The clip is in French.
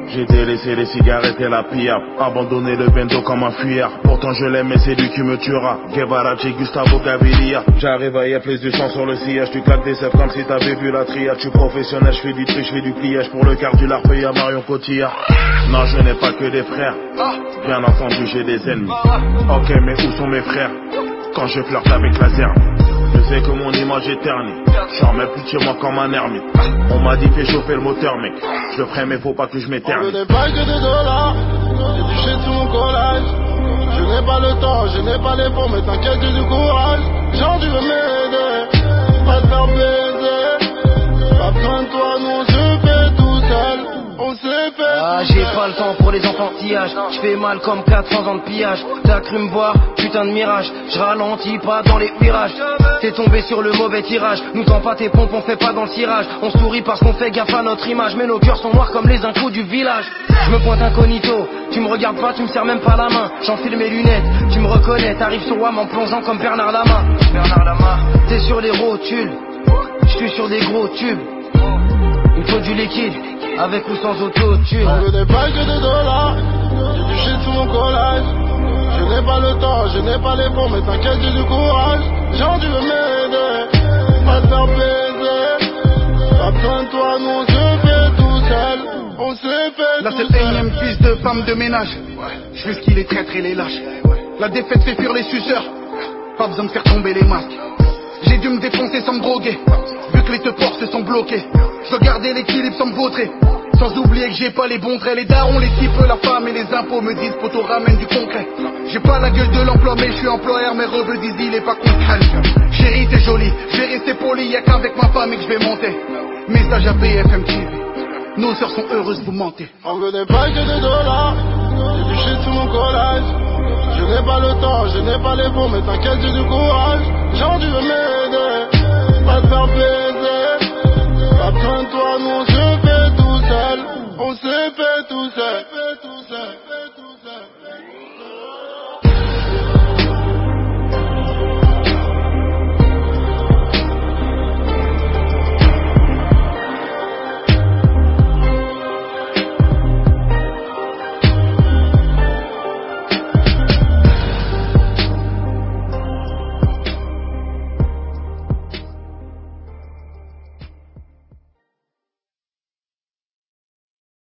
J'ai délaissé les cigarettes et la pillap, abandonné le bendo comme un fuyard. Pourtant je l'aime et c'est lui qui me tuera. Guevara, Che, Gustavo Gaviria. J'arrive à y plus du sang sur le sillage. Tu claques des cèpes comme si t'avais vu la triade. Je suis professionnel, je fais du tri, je fais du pliage. Pour le quart du larpe, y'a Marion Cotillard. Non, je n'ai pas que des frères, bien entendu j'ai des ennemis. Ok, mais où sont mes frères quand je flirte avec la zerbe? Je sais que mon image est ternie, j'en remets plus de chez moi comme un ermite. On m'a dit fais chauffer le moteur mec, je le ferai mais faut pas que je m'éternise. Je n'ai pas que des dollars, j'ai du shit sous mon collage. Je n'ai pas le temps, je n'ai pas les fonds, mais t'inquiète j'ai du courage. Genre tu veux m'aider, pas te faire baiser. Pas besoin de toi, non je fais tout seul. On s'est fait. Ah, j'ai pas le temps pour les enfantillages. J'fais mal comme 400 ans de pillage. T'as cru me voir, putain de mirage. J'ralentis pas dans les virages. T'es tombé sur le mauvais tirage. Nous tends pas tes pompes, on fait pas dans le cirage. On sourit parce qu'on fait gaffe à notre image. Mais nos cœurs sont noirs comme les incous du village. Je me pointe incognito, tu me regardes pas, tu me serres même pas la main. J'enfile mes lunettes, tu me reconnais. T'arrives sur WAM en plongeant comme Bernard Lama. T'es sur les rotules, j'suis sur des gros tubes. Il faut du liquide, avec ou sans autotune. Je n'ai pas que des dollars, j'ai du shit sous mon collage. Je n'ai pas le temps, je n'ai pas les fonds, mais t'inquiète j'ai du courage. Genre tu veux m'aider, pas te faire baiser. Pas besoin de toi, non je fais tout seul. On s'est fait Là tout c'est seul. le énième fils de femme de ménage. Je fais ce qu'il est traître et les lâches. La défaite fait fuir les suceurs, pas besoin de faire tomber les masques. J'ai dû me défoncer sans me droguer, vu que les te portes sont bloqués. Je dois garder l'équilibre sans me vautrer, sans oublier que j'ai pas les bons traits. Les darons, les types, la femme et les impôts me disent poto ramène du concret. J'ai pas la gueule de l'emploi mais je suis employeur. Mes revenus disent il est pas contre. Chérie t'es jolie, je vais rester poli. Y'a qu'avec ma femme et que je vais monter. Message à BFM TV, nos sœurs sont heureuses, vous mentez. On ne connaît pas que des dollars, j'ai du shit sous mon collage. Je n'ai pas le temps, je n'ai pas les fonds, mais t'inquiète j'ai du courage. Genre tu veux m'aider, pas te faire baiser. Pas besoin de toi, non je fais tout seul. On s'est fait tout seul.